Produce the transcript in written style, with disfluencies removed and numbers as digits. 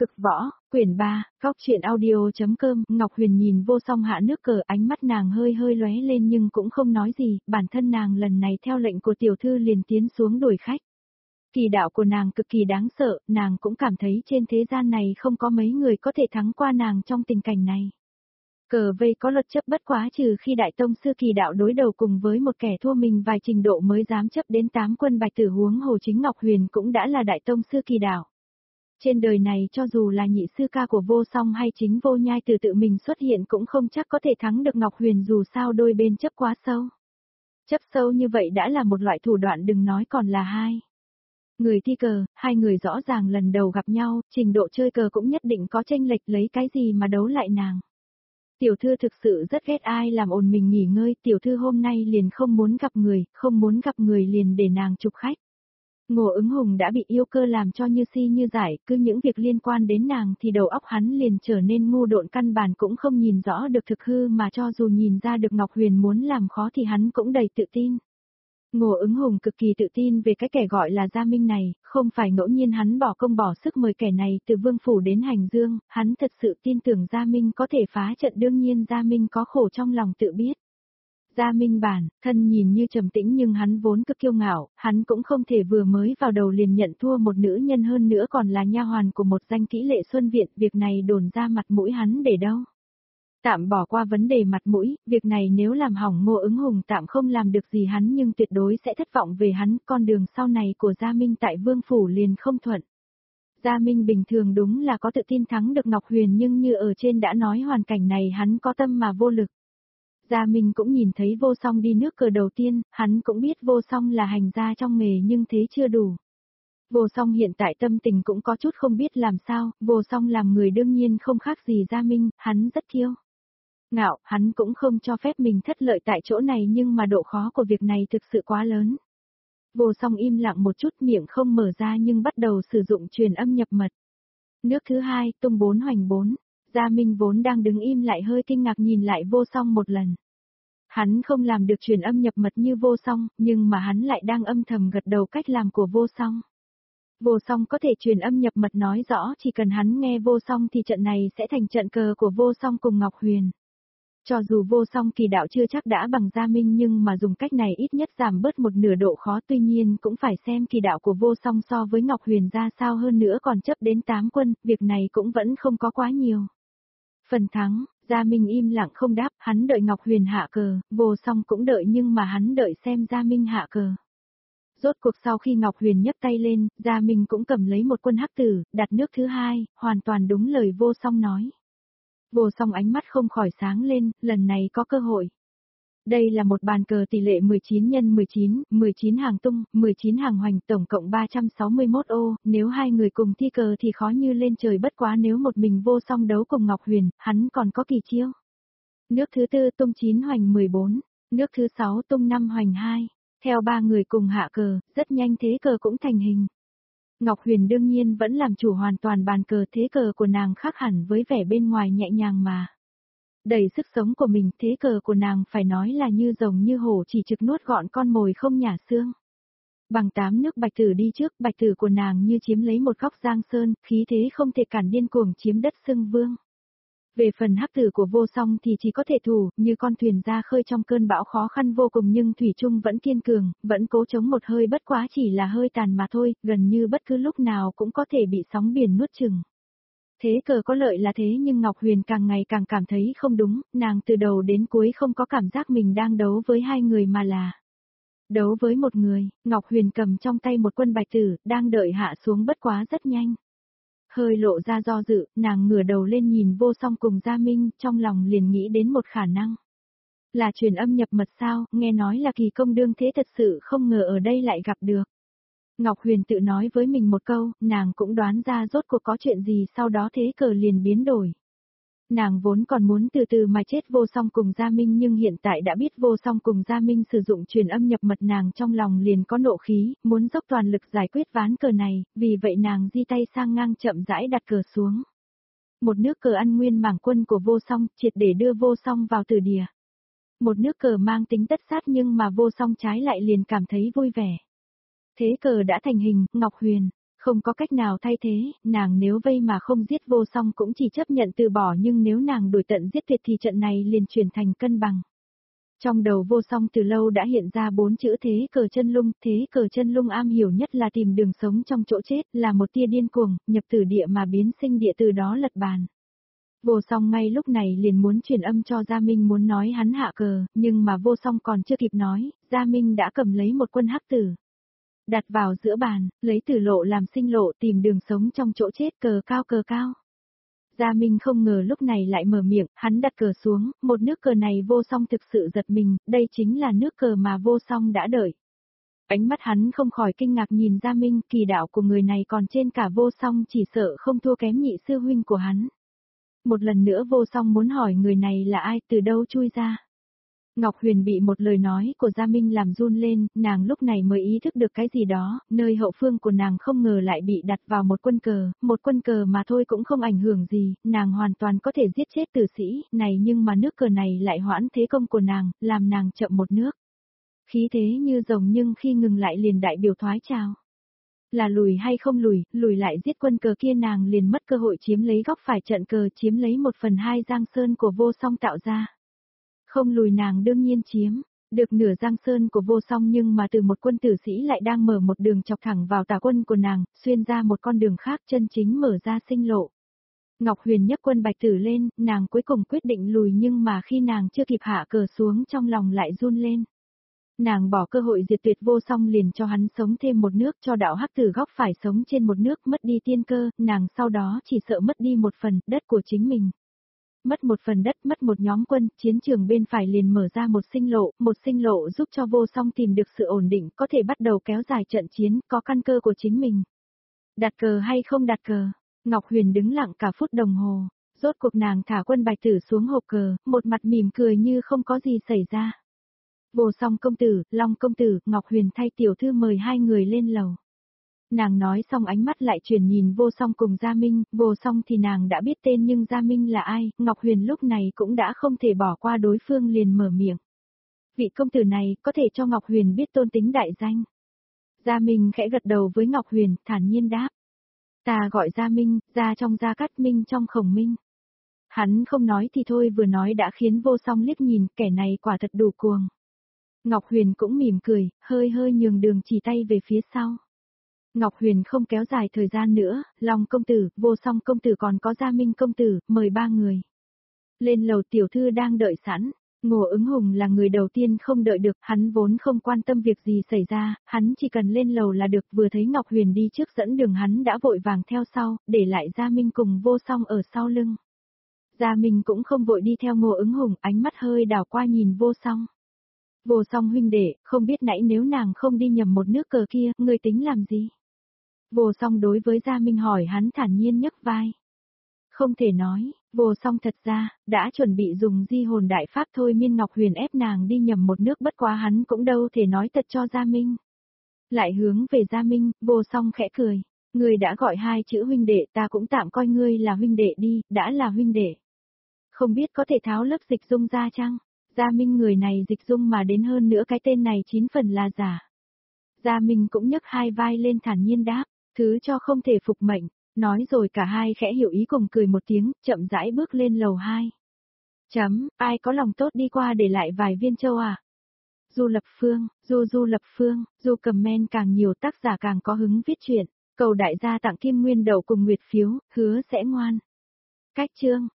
Cực võ, quyển 3, góc truyện audio.com. Ngọc Huyền nhìn Vô Song hạ nước cờ, ánh mắt nàng hơi hơi lóe lên nhưng cũng không nói gì, bản thân nàng lần này theo lệnh của tiểu thư liền tiến xuống đuổi khách. Kỳ đạo của nàng cực kỳ đáng sợ, nàng cũng cảm thấy trên thế gian này không có mấy người có thể thắng qua nàng trong tình cảnh này. Cờ vây có luật chấp bất quá trừ khi đại tông sư kỳ đạo đối đầu cùng với một kẻ thua mình vài trình độ mới dám chấp đến 8 quân bạch tử, huống hồ chính Ngọc Huyền cũng đã là đại tông sư kỳ đạo. Trên đời này cho dù là nhị sư ca của Vô Song hay chính Vô Nhai Từ tự mình xuất hiện cũng không chắc có thể thắng được Ngọc Huyền, dù sao đôi bên chấp quá sâu. Chấp sâu như vậy đã là một loại thủ đoạn, đừng nói còn là hai người thi cờ, hai người rõ ràng lần đầu gặp nhau, trình độ chơi cờ cũng nhất định có chênh lệch, lấy cái gì mà đấu lại nàng. Tiểu thư thực sự rất ghét ai làm ồn mình nghỉ ngơi, tiểu thư hôm nay liền không muốn gặp người, không muốn gặp người liền để nàng chụp khách. Ngô Ứng Hùng đã bị yêu cơ làm cho như si như dại, cứ những việc liên quan đến nàng thì đầu óc hắn liền trở nên ngu độn, căn bản cũng không nhìn rõ được thực hư, mà cho dù nhìn ra được Ngọc Huyền muốn làm khó thì hắn cũng đầy tự tin. Ngô Ứng Hùng cực kỳ tự tin về cái kẻ gọi là Gia Minh này, không phải ngẫu nhiên hắn bỏ công bỏ sức mời kẻ này từ Vương Phủ đến Hành Dương, hắn thật sự tin tưởng Gia Minh có thể phá trận, đương nhiên Gia Minh có khổ trong lòng tự biết. Gia Minh bản thân nhìn như trầm tĩnh nhưng hắn vốn cực kiêu ngạo, hắn cũng không thể vừa mới vào đầu liền nhận thua một nữ nhân, hơn nữa còn là nha hoàn của một danh kỹ Lệ Xuân Viện, việc này đồn ra mặt mũi hắn để đâu. Tạm bỏ qua vấn đề mặt mũi, việc này nếu làm hỏng Ngô Ứng Hùng tạm không làm được gì hắn nhưng tuyệt đối sẽ thất vọng về hắn, con đường sau này của Gia Minh tại Vương Phủ liền không thuận. Gia Minh bình thường đúng là có tự tin thắng được Ngọc Huyền, nhưng như ở trên đã nói, hoàn cảnh này hắn có tâm mà vô lực. Gia Minh cũng nhìn thấy Vô Song đi nước cờ đầu tiên, hắn cũng biết Vô Song là hành gia trong nghề nhưng thế chưa đủ. Vô Song hiện tại tâm tình cũng có chút không biết làm sao, Vô Song làm người đương nhiên không khác gì Gia Minh, hắn rất kiêu ngạo, hắn cũng không cho phép mình thất lợi tại chỗ này, nhưng mà độ khó của việc này thực sự quá lớn. Vô Song im lặng một chút, miệng không mở ra nhưng bắt đầu sử dụng truyền âm nhập mật. Nước thứ hai, tung 4 hoành 4. Gia Minh vốn đang đứng im lại hơi kinh ngạc nhìn lại Vô Song một lần. Hắn không làm được truyền âm nhập mật như Vô Song, nhưng mà hắn lại đang âm thầm gật đầu cách làm của Vô Song. Vô Song có thể truyền âm nhập mật nói rõ chỉ cần hắn nghe Vô Song thì trận này sẽ thành trận cờ của Vô Song cùng Ngọc Huyền. Cho dù Vô Song kỳ đạo chưa chắc đã bằng Gia Minh nhưng mà dùng cách này ít nhất giảm bớt một nửa độ khó, tuy nhiên cũng phải xem kỳ đạo của Vô Song so với Ngọc Huyền ra sao, hơn nữa còn chấp đến 8 quân, việc này cũng vẫn không có quá nhiều phần thắng. Gia Minh im lặng không đáp, hắn đợi Ngọc Huyền hạ cờ, Vô Song cũng đợi nhưng mà hắn đợi xem Gia Minh hạ cờ. Rốt cuộc sau khi Ngọc Huyền nhấc tay lên, Gia Minh cũng cầm lấy một quân hắc tử, đặt nước thứ hai, hoàn toàn đúng lời Vô Song nói. Vô Song ánh mắt không khỏi sáng lên, lần này có cơ hội. Đây là một bàn cờ tỷ lệ 19 x 19, 19 hàng tung, 19 hàng hoành, tổng cộng 361 ô, nếu hai người cùng thi cờ thì khó như lên trời, bất quá nếu một mình Vô Song đấu cùng Ngọc Huyền, hắn còn có kỳ chiêu. Nước thứ tư tung 9 hoành 14, nước thứ 6 tung 5 hoành 2, theo ba người cùng hạ cờ, rất nhanh thế cờ cũng thành hình. Ngọc Huyền đương nhiên vẫn làm chủ hoàn toàn bàn cờ, thế cờ của nàng khác hẳn với vẻ bên ngoài nhẹ nhàng mà đầy sức sống của mình, thế cờ của nàng phải nói là như rồng như hổ, chỉ trực nuốt gọn con mồi không nhả xương. Bằng 8 nước bạch tử đi trước, bạch tử của nàng như chiếm lấy một góc giang sơn, khí thế không thể cản, điên cuồng chiếm đất xưng vương. Về phần hắc tử của Vô Song thì chỉ có thể thủ, như con thuyền ra khơi trong cơn bão khó khăn vô cùng nhưng thủy chung vẫn kiên cường, vẫn cố chống một hơi, bất quá chỉ là hơi tàn mà thôi, gần như bất cứ lúc nào cũng có thể bị sóng biển nuốt chửng. Thế cờ có lợi là thế nhưng Ngọc Huyền càng ngày càng cảm thấy không đúng, nàng từ đầu đến cuối không có cảm giác mình đang đấu với hai người mà là đấu với một người. Ngọc Huyền cầm trong tay một quân bạch tử, đang đợi hạ xuống, bất quá rất nhanh. Hơi lộ ra do dự, nàng ngửa đầu lên nhìn Vô Song cùng Gia Minh, trong lòng liền nghĩ đến một khả năng. Là truyền âm nhập mật sao, nghe nói là kỳ công đương thế, thật sự không ngờ ở đây lại gặp được. Ngọc Huyền tự nói với mình một câu, nàng cũng đoán ra rốt cuộc có chuyện gì, sau đó thế cờ liền biến đổi. Nàng vốn còn muốn từ từ mà chết Vô Song cùng Gia Minh nhưng hiện tại đã biết Vô Song cùng Gia Minh sử dụng truyền âm nhập mật, nàng trong lòng liền có nộ khí, muốn dốc toàn lực giải quyết ván cờ này, vì vậy nàng di tay sang ngang chậm rãi đặt cờ xuống. Một nước cờ ăn nguyên mảng quân của Vô Song, triệt để đưa Vô Song vào tử địa. Một nước cờ mang tính tất sát nhưng mà Vô Song trái lại liền cảm thấy vui vẻ. Thế cờ đã thành hình, Ngọc Huyền Không có cách nào thay thế, nàng nếu vây mà không giết Vô Song cũng chỉ chấp nhận từ bỏ, nhưng nếu nàng đuổi tận giết tuyệt thì trận này liền chuyển thành cân bằng. Trong đầu Vô Song từ lâu đã hiện ra 4 chữ thế cờ chân lung am hiểu nhất là tìm đường sống trong chỗ chết, là một tia điên cuồng, nhập tử địa mà biến sinh địa, từ đó lật bàn. Vô Song ngay lúc này liền muốn truyền âm cho Gia Minh, muốn nói hắn hạ cờ, nhưng mà Vô Song còn chưa kịp nói, Gia Minh đã cầm lấy một quân hắc tử. Đặt vào giữa bàn, lấy tử lộ làm sinh lộ, tìm đường sống trong chỗ chết, cờ cao cờ cao. Gia Minh không ngờ lúc này lại mở miệng, hắn đặt cờ xuống, một nước cờ này Vô Song thực sự giật mình, đây chính là nước cờ mà Vô Song đã đợi. Ánh mắt hắn không khỏi kinh ngạc nhìn Gia Minh, kỳ đạo của người này còn trên cả Vô Song, chỉ sợ không thua kém nhị sư huynh của hắn. Một lần nữa Vô Song muốn hỏi người này là ai, từ đâu chui ra. Ngọc Huyền bị một lời nói của Gia Minh làm run lên, nàng lúc này mới ý thức được cái gì đó, nơi hậu phương của nàng không ngờ lại bị đặt vào một quân cờ mà thôi cũng không ảnh hưởng gì, nàng hoàn toàn có thể giết chết tử sĩ này, nhưng mà nước cờ này lại hoãn thế công của nàng, làm nàng chậm một nước. Khí thế như rồng nhưng khi ngừng lại liền đại biểu thoái trào. Là lùi hay không lùi, lùi lại giết quân cờ kia nàng liền mất cơ hội chiếm lấy góc phải trận cờ, chiếm lấy 1/2 giang sơn của Vô Song tạo ra. Không lùi nàng đương nhiên chiếm được nửa giang sơn của Vô Song, nhưng mà từ một quân tử sĩ lại đang mở một đường chọc thẳng vào tà quân của nàng, xuyên ra một con đường khác, chân chính mở ra sinh lộ. Ngọc Huyền nhấc quân bạch tử lên, nàng cuối cùng quyết định lùi, nhưng mà khi nàng chưa kịp hạ cờ xuống trong lòng lại run lên. Nàng bỏ cơ hội diệt tuyệt Vô Song liền cho hắn sống thêm một nước, cho đạo hắc tử góc phải sống trên một nước, mất đi tiên cơ, nàng sau đó chỉ sợ mất đi một phần đất của chính mình. Mất một phần đất, mất một nhóm quân, chiến trường bên phải liền mở ra một sinh lộ giúp cho Vô Song tìm được sự ổn định, có thể bắt đầu kéo dài trận chiến, có căn cơ của chính mình. Đặt cờ hay không đặt cờ? Ngọc Huyền đứng lặng cả phút đồng hồ, rốt cuộc nàng thả quân bạch tử xuống hộp cờ, một mặt mỉm cười như không có gì xảy ra. Vô Song công tử, Long công tử, Ngọc Huyền thay tiểu thư mời hai người lên lầu. Nàng nói xong ánh mắt lại chuyển nhìn Vô Song cùng Gia Minh, Vô Song thì nàng đã biết tên nhưng Gia Minh là ai, Ngọc Huyền lúc này cũng đã không thể bỏ qua đối phương liền mở miệng. Vị công tử này có thể cho Ngọc Huyền biết tôn tính đại danh. Gia Minh khẽ gật đầu với Ngọc Huyền, thản nhiên đáp. Ta gọi Gia Minh, Gia trong Gia Cát, Minh trong Khổng Minh. Hắn không nói thì thôi, vừa nói đã khiến Vô Song liếc nhìn, kẻ này quả thật đủ cuồng. Ngọc Huyền cũng mỉm cười, hơi hơi nhường đường chỉ tay về phía sau. Ngọc Huyền không kéo dài thời gian nữa, Long công tử, Vô Song công tử còn có Gia Minh công tử, mời ba người. Lên lầu, tiểu thư đang đợi sẵn. Ngô Ứng Hùng là người đầu tiên không đợi được, hắn vốn không quan tâm việc gì xảy ra, hắn chỉ cần lên lầu là được, vừa thấy Ngọc Huyền đi trước dẫn đường hắn đã vội vàng theo sau, để lại Gia Minh cùng Vô Song ở sau lưng. Gia Minh cũng không vội đi theo Ngô Ứng Hùng, ánh mắt hơi đảo qua nhìn Vô Song. Vô Song huynh đệ, không biết nãy nếu nàng không đi nhầm một nước cờ kia, ngươi tính làm gì? Vô Song đối với Gia Minh hỏi, hắn thản nhiên nhấc vai. Không thể nói, Vô Song thật ra, đã chuẩn bị dùng di hồn đại pháp thôi, miên Ngọc Huyền ép nàng đi nhầm một nước, bất quá hắn cũng đâu thể nói thật cho Gia Minh. Lại hướng về Gia Minh, Vô Song khẽ cười. Ngươi đã gọi hai chữ huynh đệ, ta cũng tạm coi ngươi là huynh đệ đi, đã là huynh đệ. Không biết có thể tháo lớp dịch dung ra chăng? Gia Minh người này dịch dung mà đến, hơn nữa cái tên này 9 phần là giả. Gia Minh cũng nhấc hai vai lên thản nhiên đáp, thứ cho không thể phục mệnh, nói rồi cả hai khẽ hiểu ý cùng cười một tiếng, chậm rãi bước lên lầu 2. Ai có lòng tốt đi qua để lại vài viên châu à? Du Lập Phương, Du Lập Phương, Du comment càng nhiều tác giả càng có hứng viết truyện, cầu đại gia tặng kim nguyên đậu cùng nguyệt phiếu, hứa sẽ ngoan. Cách chương